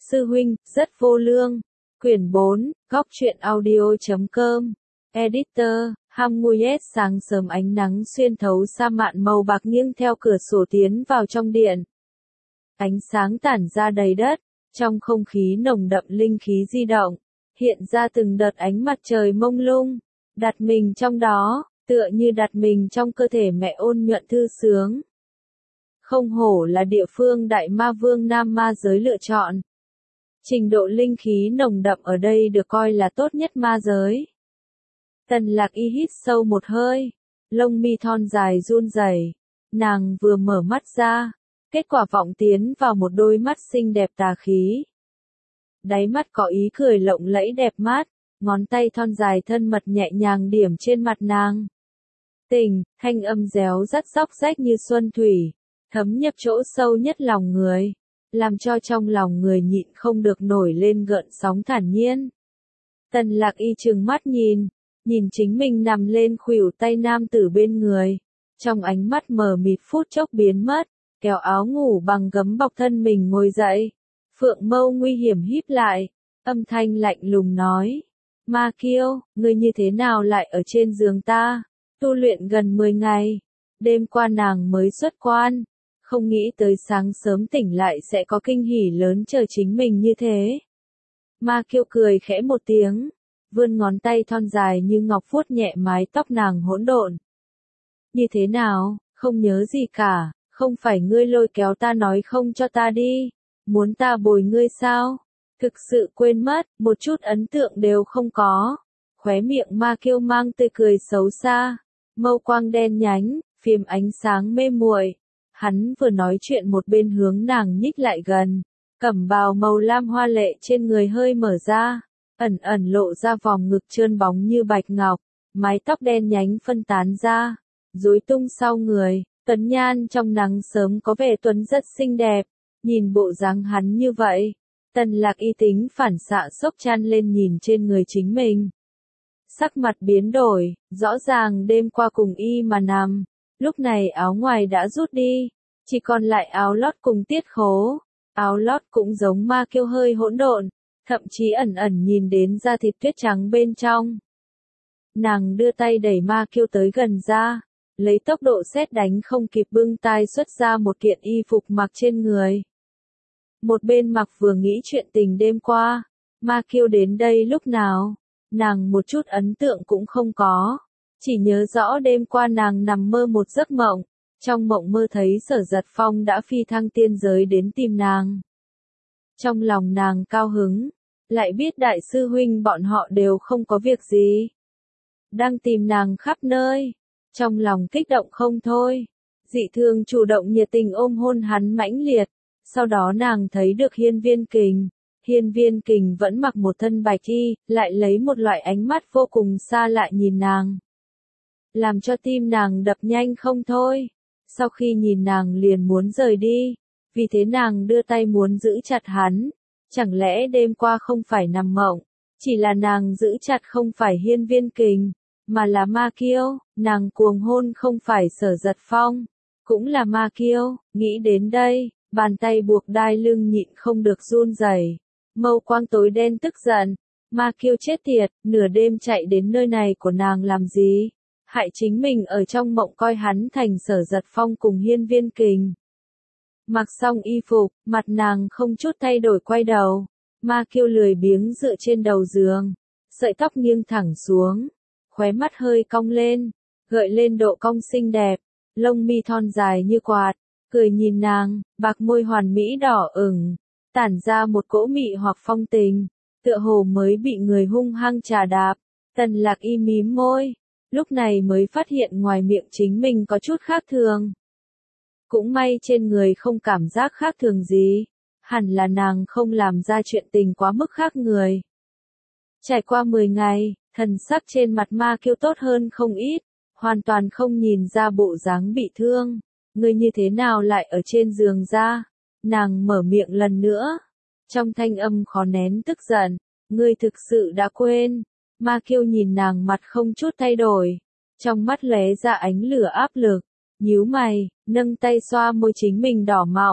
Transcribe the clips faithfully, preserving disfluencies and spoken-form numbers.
sư huynh, rất vô lương. Quyển bốn, góc truyện audio chấm com. Editor, Hamuyet. Sáng sớm ánh nắng xuyên thấu sa mạn màu bạc nghiêng theo cửa sổ tiến vào trong điện. Ánh sáng tản ra đầy đất, trong không khí nồng đậm linh khí di động, hiện ra từng đợt ánh mặt trời mông lung, đặt mình trong đó, tựa như đặt mình trong cơ thể mẹ ôn nhuận thư sướng. Không hổ là địa phương đại ma vương nam ma giới lựa chọn. Trình độ linh khí nồng đậm ở đây được coi là tốt nhất ma giới. Tần Lạc Y hít sâu một hơi, lông mi thon dài run rẩy, nàng vừa mở mắt ra, kết quả vọng tiến vào một đôi mắt xinh đẹp tà khí. Đáy mắt có ý cười lộng lẫy đẹp mắt, ngón tay thon dài thân mật nhẹ nhàng điểm trên mặt nàng. Tình, thanh âm réo rắt róc rách như xuân thủy, thấm nhập chỗ sâu nhất lòng người, làm cho trong lòng người nhịn không được nổi lên gợn sóng thản nhiên. Tần Lạc Y trừng mắt nhìn, nhìn chính mình nằm lên khuỷu tay nam tử bên người, trong ánh mắt mờ mịt phút chốc biến mất, kéo áo ngủ bằng gấm bọc thân mình ngồi dậy. Phượng mâu nguy hiểm híp lại, âm thanh lạnh lùng nói: Ma Kiêu, ngươi như thế nào lại ở trên giường ta? Tu luyện gần mười ngày, đêm qua nàng mới xuất quan, không nghĩ tới sáng sớm tỉnh lại sẽ có kinh hỉ lớn chờ chính mình như thế. Ma Kiêu cười khẽ một tiếng, vươn ngón tay thon dài như ngọc vuốt nhẹ mái tóc nàng hỗn độn. Như thế nào, không nhớ gì cả, không phải ngươi lôi kéo ta nói không cho ta đi, muốn ta bồi ngươi sao? Thực sự quên mất, một chút ấn tượng đều không có. Khóe miệng Ma Kiêu mang tươi cười xấu xa, mâu quang đen nhánh, phim ánh sáng mê muội. Hắn vừa nói chuyện một bên hướng nàng nhích lại gần, cẩm bào màu lam hoa lệ trên người hơi mở ra, ẩn ẩn lộ ra vòng ngực trơn bóng như bạch ngọc, mái tóc đen nhánh phân tán ra, rối tung sau người, tuấn nhan trong nắng sớm có vẻ tuấn rất xinh đẹp, nhìn bộ dáng hắn như vậy, Tần Lạc Y tính phản xạ sốc chăn lên nhìn trên người chính mình. Sắc mặt biến đổi, rõ ràng đêm qua cùng y mà nằm, lúc này áo ngoài đã rút đi, chỉ còn lại áo lót cùng tiết khố, áo lót cũng giống Ma Kiêu hơi hỗn độn, thậm chí ẩn ẩn nhìn đến da thịt tuyết trắng bên trong. Nàng đưa tay đẩy Ma Kiêu tới gần ra, lấy tốc độ sét đánh không kịp bưng tay xuất ra một kiện y phục mặc trên người. Một bên mặc vừa nghĩ chuyện tình đêm qua, Ma Kiêu đến đây lúc nào, nàng một chút ấn tượng cũng không có, chỉ nhớ rõ đêm qua nàng nằm mơ một giấc mộng, trong mộng mơ thấy Sở Giật Phong đã phi thăng tiên giới đến tìm nàng. Trong lòng nàng cao hứng, lại biết đại sư huynh bọn họ đều không có việc gì, đang tìm nàng khắp nơi, trong lòng kích động không thôi, dị thường chủ động nhiệt tình ôm hôn hắn mãnh liệt. Sau đó nàng thấy được Hiên Viên Kình, Hiên Viên Kình vẫn mặc một thân bạch y, lại lấy một loại ánh mắt vô cùng xa lạ nhìn nàng, làm cho tim nàng đập nhanh không thôi. Sau khi nhìn nàng liền muốn rời đi, vì thế nàng đưa tay muốn giữ chặt hắn, chẳng lẽ đêm qua không phải nằm mộng, chỉ là nàng giữ chặt không phải Hiên Viên Kình, mà là Ma Kiêu, nàng cuồng hôn không phải Sở Giật Phong, cũng là Ma Kiêu. Nghĩ đến đây, bàn tay buộc đai lưng nhịn không được run rẩy, mâu quang tối đen tức giận, Ma Kiêu chết tiệt, nửa đêm chạy đến nơi này của nàng làm gì, hại chính mình ở trong mộng coi hắn thành Sở Giật Phong cùng Hiên Viên Kình. Mặc xong y phục, mặt nàng không chút thay đổi quay đầu, Ma Kiêu lười biếng dựa trên đầu giường, sợi tóc nghiêng thẳng xuống, khóe mắt hơi cong lên, gợi lên độ cong xinh đẹp, lông mi thon dài như quạt, cười nhìn nàng, bạc môi hoàn mỹ đỏ ửng, tản ra một cỗ mị hoặc phong tình, tựa hồ mới bị người hung hăng trà đạp. Tần Lạc Y mím môi, lúc này mới phát hiện ngoài miệng chính mình có chút khác thường. Cũng may trên người không cảm giác khác thường gì, hẳn là nàng không làm ra chuyện tình quá mức khác người. Trải qua mười ngày, thần sắc trên mặt Ma Kiêu tốt hơn không ít, hoàn toàn không nhìn ra bộ dáng bị thương. Ngươi như thế nào lại ở trên giường ra? Nàng mở miệng lần nữa, trong thanh âm khó nén tức giận, ngươi thực sự đã quên. Ma Kiêu nhìn nàng mặt không chút thay đổi, trong mắt lóe ra ánh lửa áp lực, nhíu mày, nâng tay xoa môi chính mình đỏ mọng,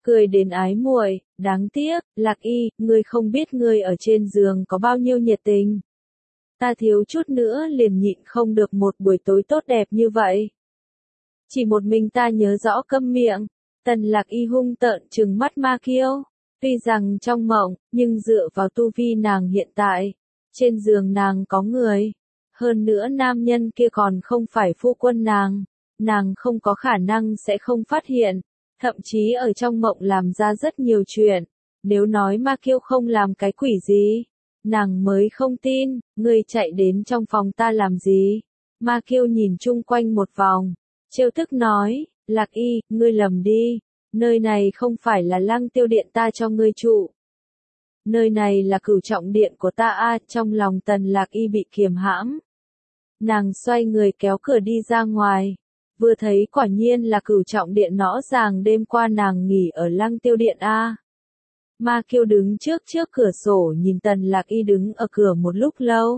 cười đến ái muội, đáng tiếc, Lạc Y, ngươi không biết ngươi ở trên giường có bao nhiêu nhiệt tình. Ta thiếu chút nữa liền nhịn không được một buổi tối tốt đẹp như vậy. Chỉ một mình ta nhớ rõ câm miệng, Tần Lạc Y hung tợn trừng mắt Ma Kiêu. Tuy rằng trong mộng, nhưng dựa vào tu vi nàng hiện tại, trên giường nàng có người. Hơn nữa nam nhân kia còn không phải phu quân nàng, nàng không có khả năng sẽ không phát hiện, thậm chí ở trong mộng làm ra rất nhiều chuyện. Nếu nói Ma Kiêu không làm cái quỷ gì, nàng mới không tin, ngươi chạy đến trong phòng ta làm gì? Ma Kiêu nhìn chung quanh một vòng, trêu tức nói, Lạc Y, ngươi lầm đi, nơi này không phải là Lăng Tiêu Điện ta cho ngươi trụ. Nơi này là Cửu Trọng Điện của ta a. Trong lòng Tần Lạc Y bị kiềm hãm. Nàng xoay người kéo cửa đi ra ngoài, vừa thấy quả nhiên là Cửu Trọng Điện, rõ ràng đêm qua nàng nghỉ ở Lăng Tiêu Điện a. Ma Kiêu đứng trước trước cửa sổ nhìn Tần Lạc Y đứng ở cửa một lúc lâu.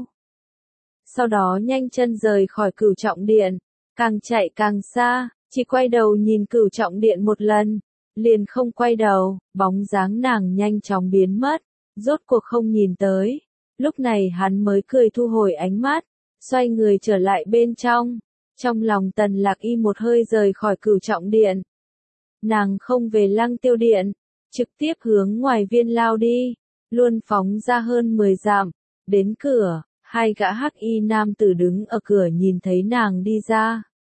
Sau đó nhanh chân rời khỏi Cửu Trọng Điện, càng chạy càng xa, chỉ quay đầu nhìn Cửu Trọng Điện một lần, liền không quay đầu, bóng dáng nàng nhanh chóng biến mất, rốt cuộc không nhìn tới. Lúc này hắn mới cười thu hồi ánh mắt, xoay người trở lại bên trong. Trong lòng Tần Lạc Y một hơi rời khỏi Cửu Trọng Điện. Nàng không về Lăng Tiêu Điện, trực tiếp hướng ngoài viên lao đi, luôn phóng ra hơn mười dặm, đến cửa, hai gã hắc y nam tử đứng ở cửa nhìn thấy nàng đi ra.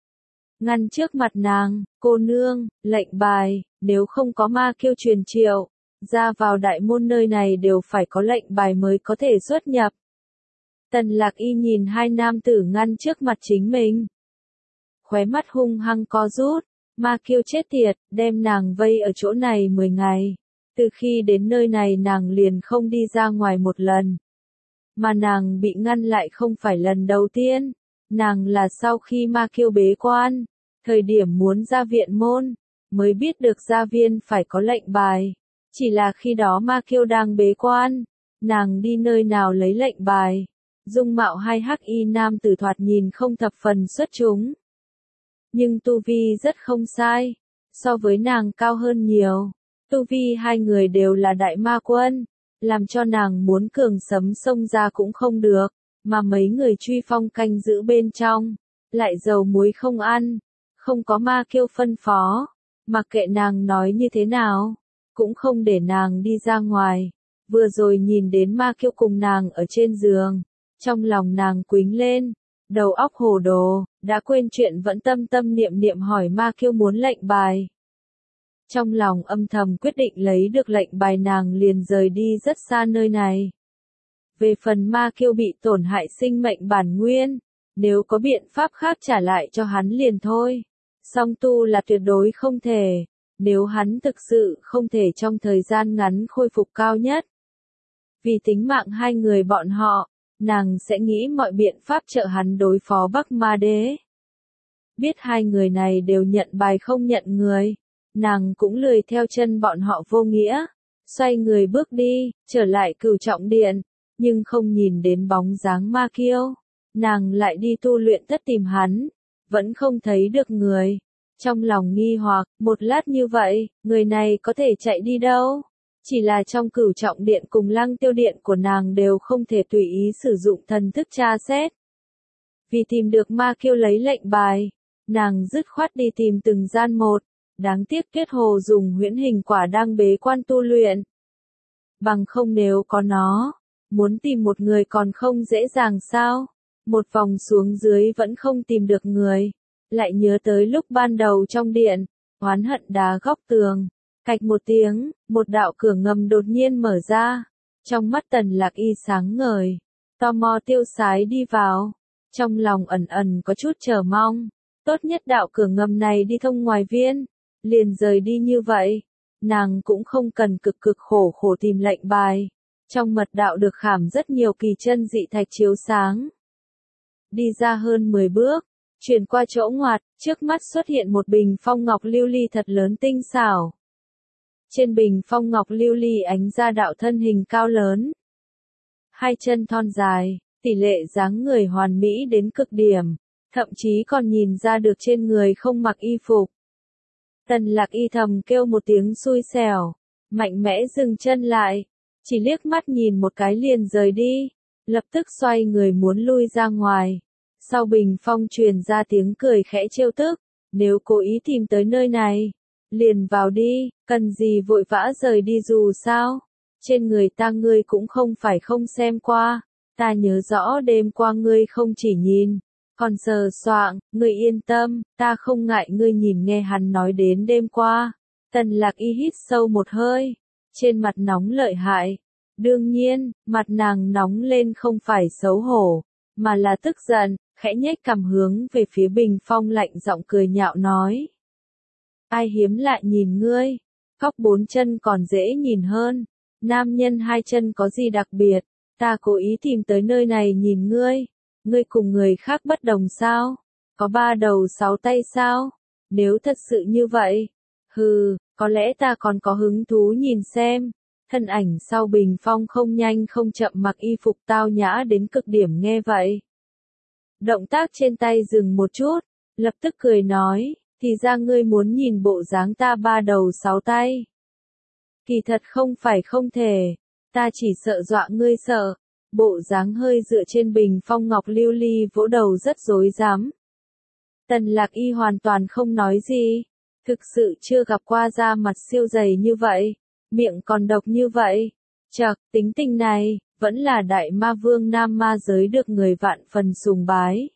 Ngăn trước mặt nàng, cô nương, lệnh bài, nếu không có Ma Kiêu truyền triệu, ra vào đại môn nơi này đều phải có lệnh bài mới có thể xuất nhập. Tần Lạc Y nhìn hai nam tử ngăn trước mặt chính mình. Khóe mắt hung hăng co rút, Ma Kiêu chết tiệt, đem nàng vây ở chỗ này mười ngày. Từ khi đến nơi này nàng liền không đi ra ngoài một lần. Mà nàng bị ngăn lại không phải lần đầu tiên. Nàng là sau khi Ma Kiêu bế quan, thời điểm muốn ra viện môn, mới biết được gia viên phải có lệnh bài. Chỉ là khi đó Ma Kiêu đang bế quan, nàng đi nơi nào lấy lệnh bài. Dung mạo hai hắc y nam tử thoạt nhìn không thập phần xuất chúng. Nhưng tu vi rất không sai, so với nàng cao hơn nhiều. Tu vi hai người đều là đại ma quân, làm cho nàng muốn cường sấm xông ra cũng không được, mà mấy người truy phong canh giữ bên trong, lại dầu muối không ăn, không có Ma Kiêu phân phó, mặc kệ nàng nói như thế nào, cũng không để nàng đi ra ngoài. Vừa rồi nhìn đến Ma Kiêu cùng nàng ở trên giường, trong lòng nàng quính lên, đầu óc hồ đồ, đã quên chuyện vẫn tâm tâm niệm niệm hỏi Ma Kiêu muốn lệnh bài. Trong lòng âm thầm quyết định lấy được lệnh bài nàng liền rời đi rất xa nơi này. Về phần Ma Kiêu bị tổn hại sinh mệnh bản nguyên, nếu có biện pháp khác trả lại cho hắn liền thôi. Song tu là tuyệt đối không thể, nếu hắn thực sự không thể trong thời gian ngắn khôi phục cao nhất. Vì tính mạng hai người bọn họ, nàng sẽ nghĩ mọi biện pháp trợ hắn đối phó Bắc Ma Đế. Biết hai người này đều nhận bài không nhận người, nàng cũng lười theo chân bọn họ vô nghĩa, xoay người bước đi, trở lại Cửu Trọng Điện, nhưng không nhìn đến bóng dáng Ma Kiêu. Nàng lại đi tu luyện thất tìm hắn, vẫn không thấy được người. Trong lòng nghi hoặc, một lát như vậy, người này có thể chạy đi đâu? Chỉ là trong Cửu Trọng Điện cùng Lăng Tiêu Điện của nàng đều không thể tùy ý sử dụng thần thức tra xét. Vì tìm được Ma Kiêu lấy lệnh bài, nàng dứt khoát đi tìm từng gian một, đáng tiếc Tuyết Hồ dùng huyễn hình quả đang bế quan tu luyện. Bằng không nếu có nó, muốn tìm một người còn không dễ dàng sao? Một vòng xuống dưới vẫn không tìm được người, lại nhớ tới lúc ban đầu trong điện, oán hận đá góc tường. Cạch một tiếng, một đạo cửa ngầm đột nhiên mở ra. Trong mắt Tần Lạc Y sáng ngời, tò mò tiêu sái đi vào. Trong lòng ẩn ẩn có chút chờ mong, tốt nhất đạo cửa ngầm này đi thông ngoài viên, liền rời đi như vậy. Nàng cũng không cần cực cực khổ khổ tìm lệnh bài. Trong mật đạo được khảm rất nhiều kỳ chân dị thạch chiếu sáng. Đi ra hơn mười bước, chuyển qua chỗ ngoặt, trước mắt xuất hiện một bình phong ngọc lưu ly thật lớn tinh xảo. Trên bình phong ngọc lưu ly ánh ra đạo thân hình cao lớn. Hai chân thon dài, tỷ lệ dáng người hoàn mỹ đến cực điểm, thậm chí còn nhìn ra được trên người không mặc y phục. Tần Lạc Y thầm kêu một tiếng xui xẻo, mạnh mẽ dừng chân lại, chỉ liếc mắt nhìn một cái liền rời đi, lập tức xoay người muốn lui ra ngoài. Sau bình phong truyền ra tiếng cười khẽ trêu tức, nếu cố ý tìm tới nơi này, liền vào đi, cần gì vội vã rời đi dù sao, trên người ta ngươi cũng không phải không xem qua, ta nhớ rõ đêm qua ngươi không chỉ nhìn, còn sờ soạng, ngươi yên tâm, ta không ngại ngươi nhìn nghe hắn nói đến đêm qua. Tần Lạc Y hít sâu một hơi, trên mặt nóng lợi hại. Đương nhiên, mặt nàng nóng lên không phải xấu hổ, mà là tức giận, khẽ nhếch cằm hướng về phía bình phong lạnh giọng cười nhạo nói. Ai hiếm lại nhìn ngươi, cóc bốn chân còn dễ nhìn hơn, nam nhân hai chân có gì đặc biệt, ta cố ý tìm tới nơi này nhìn ngươi, ngươi cùng người khác bất đồng sao, có ba đầu sáu tay sao, nếu thật sự như vậy, hừ, có lẽ ta còn có hứng thú nhìn xem. Thân ảnh sau bình phong không nhanh không chậm mặc y phục tao nhã đến cực điểm nghe vậy. Động tác trên tay dừng một chút, lập tức cười nói, thì ra ngươi muốn nhìn bộ dáng ta ba đầu sáu tay. Kỳ thật không phải không thể, ta chỉ sợ dọa ngươi sợ, bộ dáng hơi dựa trên bình phong ngọc lưu ly vỗ đầu rất rối rắm. Tần Lạc Y hoàn toàn không nói gì, thực sự chưa gặp qua da mặt siêu dày như vậy. Miệng còn độc như vậy, chậc, tính tình này, vẫn là đại ma vương nam ma giới được người vạn phần sùng bái.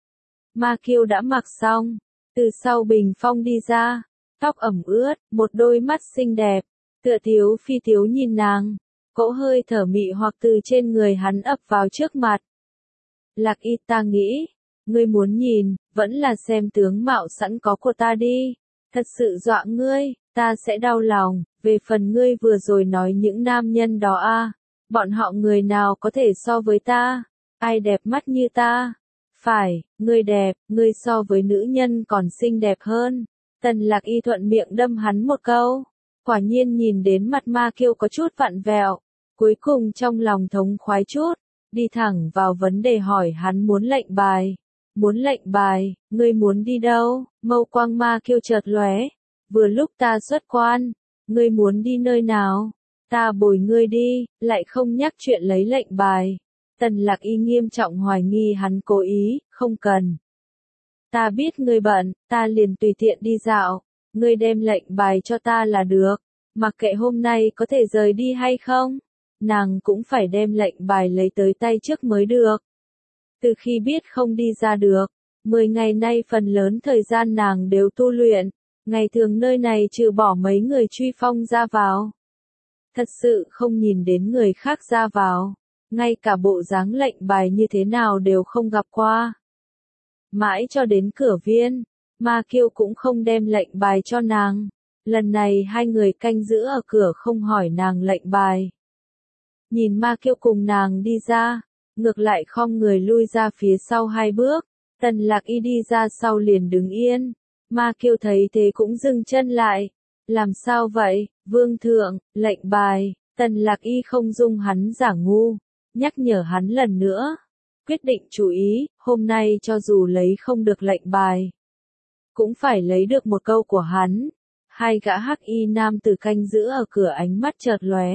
Ma Kiêu đã mặc xong, từ sau bình phong đi ra, tóc ẩm ướt, một đôi mắt xinh đẹp, tựa thiếu phi thiếu nhìn nàng, cỗ hơi thở mị hoặc từ trên người hắn ập vào trước mặt. Lạc Y ta nghĩ, ngươi muốn nhìn, vẫn là xem tướng mạo sẵn có của ta đi, thật sự dọa ngươi, ta sẽ đau lòng. Về phần ngươi vừa rồi nói những nam nhân đó a, bọn họ người nào có thể so với ta, ai đẹp mắt như ta, phải, ngươi đẹp, ngươi so với nữ nhân còn xinh đẹp hơn. Tần Lạc Y thuận miệng đâm hắn một câu, quả nhiên nhìn đến mặt Ma Kiêu có chút vặn vẹo, cuối cùng trong lòng thống khoái chút, đi thẳng vào vấn đề hỏi hắn muốn lệnh bài, muốn lệnh bài, ngươi muốn đi đâu, mâu quang Ma Kiêu chợt lóe, vừa lúc ta xuất quan. Ngươi muốn đi nơi nào? Ta bồi ngươi đi, lại không nhắc chuyện lấy lệnh bài. Tần Lạc Y nghiêm trọng hoài nghi hắn cố ý, không cần. Ta biết ngươi bận, ta liền tùy tiện đi dạo. Ngươi đem lệnh bài cho ta là được. Mặc kệ hôm nay có thể rời đi hay không, nàng cũng phải đem lệnh bài lấy tới tay trước mới được. Từ khi biết không đi ra được, mười ngày nay phần lớn thời gian nàng đều tu luyện. Ngày thường nơi này trừ bỏ mấy người truy phong ra vào. Thật sự không nhìn đến người khác ra vào. Ngay cả bộ dáng lệnh bài như thế nào đều không gặp qua. Mãi cho đến cửa viên, Ma Kiêu cũng không đem lệnh bài cho nàng. Lần này hai người canh giữ ở cửa không hỏi nàng lệnh bài. Nhìn Ma Kiêu cùng nàng đi ra, ngược lại khom người lui ra phía sau hai bước. Tần Lạc Y đi ra sau liền đứng yên. Ma Kiêu thấy thế cũng dừng chân lại. Làm sao vậy, vương thượng, lệnh bài, Tần Lạc Y không dung hắn giả ngu, nhắc nhở hắn lần nữa. Quyết định chú ý, hôm nay cho dù lấy không được lệnh bài, cũng phải lấy được một câu của hắn. Hai gã hắc y nam tử canh giữ ở cửa ánh mắt chợt lóe.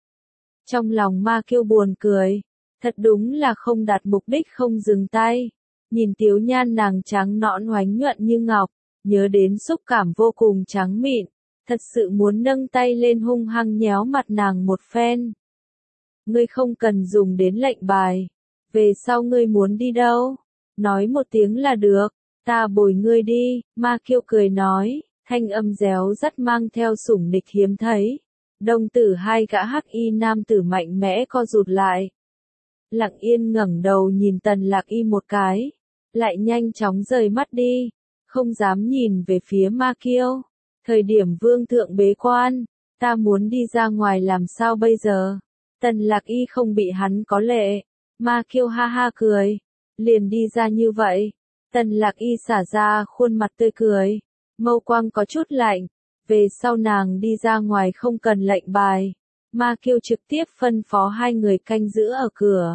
Trong lòng Ma Kiêu buồn cười, thật đúng là không đạt mục đích không dừng tay. Nhìn Tiếu Nhan nàng trắng nõn oánh nhuận như ngọc. Nhớ đến xúc cảm vô cùng trắng mịn, thật sự muốn nâng tay lên hung hăng nhéo mặt nàng một phen. Ngươi không cần dùng đến lệnh bài, về sau ngươi muốn đi đâu, nói một tiếng là được, ta bồi ngươi đi, Ma Kiêu cười nói, thanh âm réo rắt mang theo sủng nịch hiếm thấy. Đồng tử hai gã hắc y nam tử mạnh mẽ co rụt lại. Lặng yên ngẩng đầu nhìn Tần Lạc Y một cái, lại nhanh chóng rời mắt đi. Không dám nhìn về phía Ma Kiêu. Thời điểm vương thượng bế quan, ta muốn đi ra ngoài làm sao bây giờ? Tần Lạc Y không bị hắn có lệ. Ma Kiêu ha ha cười, liền đi ra như vậy. Tần Lạc Y xả ra khuôn mặt tươi cười, mâu quang có chút lạnh. Về sau nàng đi ra ngoài không cần lệnh bài. Ma Kiêu trực tiếp phân phó hai người canh giữ ở cửa.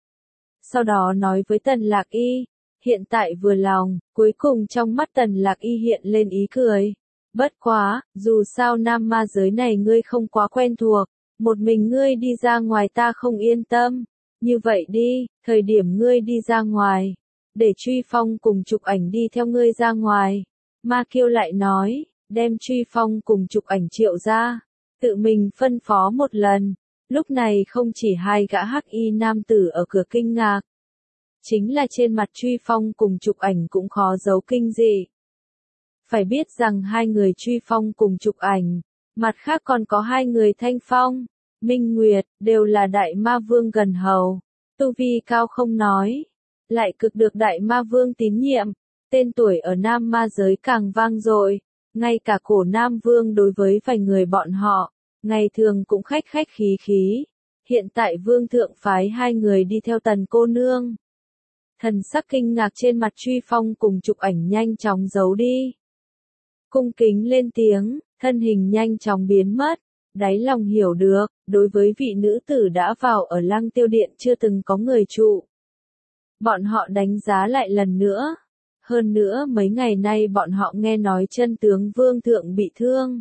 Sau đó nói với Tần Lạc Y. Hiện tại vừa lòng, cuối cùng trong mắt Tần Lạc Y hiện lên ý cười. Bất quá, dù sao nam ma giới này ngươi không quá quen thuộc, một mình ngươi đi ra ngoài ta không yên tâm. Như vậy đi, thời điểm ngươi đi ra ngoài, để Truy Phong cùng Trục Ảnh đi theo ngươi ra ngoài. Ma Kiêu lại nói, đem Truy Phong cùng Trục Ảnh triệu ra, tự mình phân phó một lần. Lúc này không chỉ hai gã hắc y nam tử ở cửa kinh ngạc, chính là trên mặt Truy Phong cùng Trục Ảnh cũng khó giấu kinh dị. Phải biết rằng hai người Truy Phong cùng Trục Ảnh, mặt khác còn có hai người Thanh Phong, Minh Nguyệt, đều là đại ma vương gần hầu, tu vi cao không nói, lại cực được đại ma vương tín nhiệm, tên tuổi ở Nam ma giới càng vang dội, ngay cả cổ Nam vương đối với vài người bọn họ, ngày thường cũng khách khách khí khí, hiện tại vương thượng phái hai người đi theo Tần cô nương. Thần sắc kinh ngạc trên mặt Truy Phong cùng Trục Ảnh nhanh chóng giấu đi. Cung kính lên tiếng, thân hình nhanh chóng biến mất, đáy lòng hiểu được, đối với vị nữ tử đã vào ở Lăng Tiêu Điện chưa từng có người trụ. Bọn họ đánh giá lại lần nữa. Hơn nữa mấy ngày nay bọn họ nghe nói chân tướng vương thượng bị thương.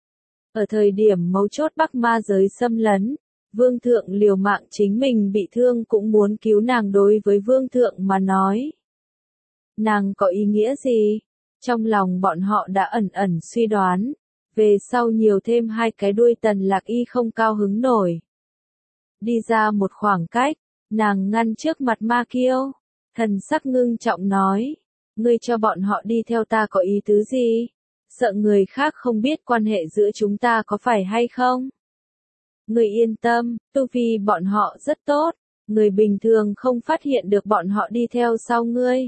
Ở thời điểm mấu chốt Bắc ma giới xâm lấn, vương thượng liều mạng chính mình bị thương cũng muốn cứu nàng, đối với vương thượng mà nói. Nàng có ý nghĩa gì? Trong lòng bọn họ đã ẩn ẩn suy đoán, về sau nhiều thêm hai cái đuôi Tần Lạc Y không cao hứng nổi. Đi ra một khoảng cách, nàng ngăn trước mặt Ma Kiêu, thần sắc ngưng trọng nói, ngươi cho bọn họ đi theo ta có ý tứ gì? Sợ người khác không biết quan hệ giữa chúng ta có phải hay không? Ngươi yên tâm, tu vi bọn họ rất tốt, người bình thường không phát hiện được bọn họ đi theo sau ngươi.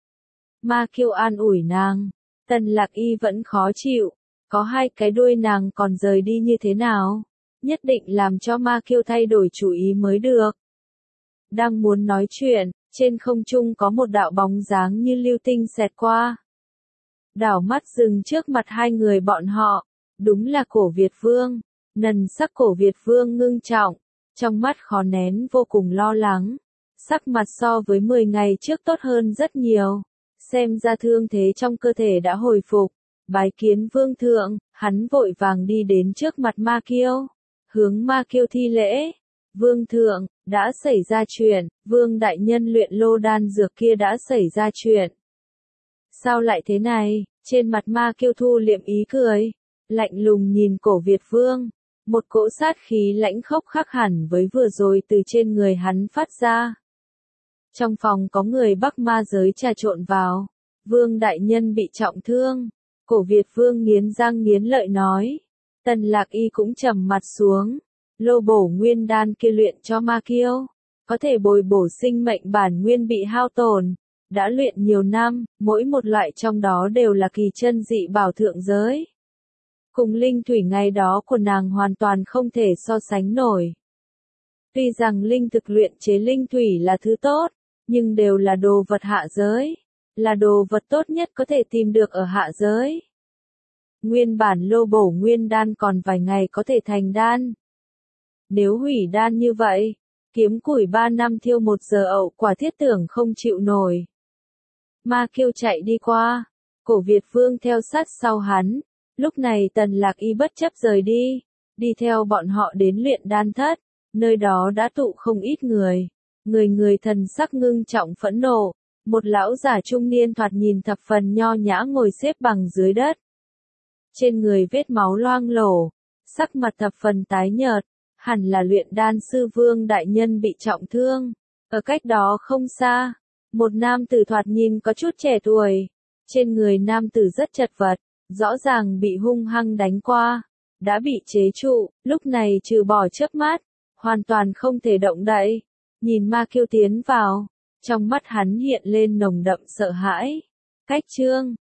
Ma Kiêu an ủi nàng, Tần Lạc Y vẫn khó chịu, có hai cái đuôi nàng còn rời đi như thế nào? Nhất định làm cho Ma Kiêu thay đổi chủ ý mới được. Đang muốn nói chuyện, trên không trung có một đạo bóng dáng như lưu tinh xẹt qua. Đảo mắt dừng trước mặt hai người bọn họ, đúng là Cổ Việt Vương. Nần sắc Cổ Việt Vương ngưng trọng, trong mắt khó nén vô cùng lo lắng. Sắc mặt so với mười ngày trước tốt hơn rất nhiều, xem ra thương thế trong cơ thể đã hồi phục. Bái kiến vương thượng, hắn vội vàng đi đến trước mặt Ma Kiêu, hướng Ma Kiêu thi lễ. Vương thượng, đã xảy ra chuyện, vương đại nhân luyện lô đan dược kia đã xảy ra chuyện. Sao lại thế này? Trên mặt Ma Kiêu thu liệm ý cười, lạnh lùng nhìn Cổ Việt Vương, một cỗ sát khí lãnh khốc khác hẳn với vừa rồi từ trên người hắn phát ra. Trong phòng có người Bắc ma giới trà trộn vào, vương đại nhân bị trọng thương. Cổ Việt Vương nghiến răng nghiến lợi nói. Tần Lạc Y cũng trầm mặt xuống. Lô bổ nguyên đan kia luyện cho Ma Kiêu, có thể bồi bổ sinh mệnh bản nguyên bị hao tổn. Đã luyện nhiều năm, mỗi một loại trong đó đều là kỳ chân dị bảo thượng giới. Cùng linh thủy ngày đó của nàng hoàn toàn không thể so sánh nổi. Tuy rằng linh thực luyện chế linh thủy là thứ tốt, nhưng đều là đồ vật hạ giới. Là đồ vật tốt nhất có thể tìm được ở hạ giới. Nguyên bản lô bổ nguyên đan còn vài ngày có thể thành đan. Nếu hủy đan như vậy, kiếm củi ba năm thiêu một giờ ậu quả thiết tưởng không chịu nổi. Ma Kiêu chạy đi qua, Cổ Việt Vương theo sát sau hắn. Lúc này Tần Lạc Y bất chấp rời đi, đi theo bọn họ đến luyện đan thất, nơi đó đã tụ không ít người. Người người thần sắc ngưng trọng phẫn nộ. Một lão giả trung niên thoạt nhìn thập phần nho nhã ngồi xếp bằng dưới đất. Trên người vết máu loang lổ, sắc mặt thập phần tái nhợt, hẳn là luyện đan sư Vương đại nhân bị trọng thương. Ở cách đó không xa, một nam tử thoạt nhìn có chút trẻ tuổi. Trên người nam tử rất chật vật, rõ ràng bị hung hăng đánh qua, đã bị chế trụ, lúc này trừ bỏ chớp mắt, hoàn toàn không thể động đậy. Nhìn Ma Kiêu tiến vào, trong mắt hắn hiện lên nồng đậm sợ hãi. Cách chương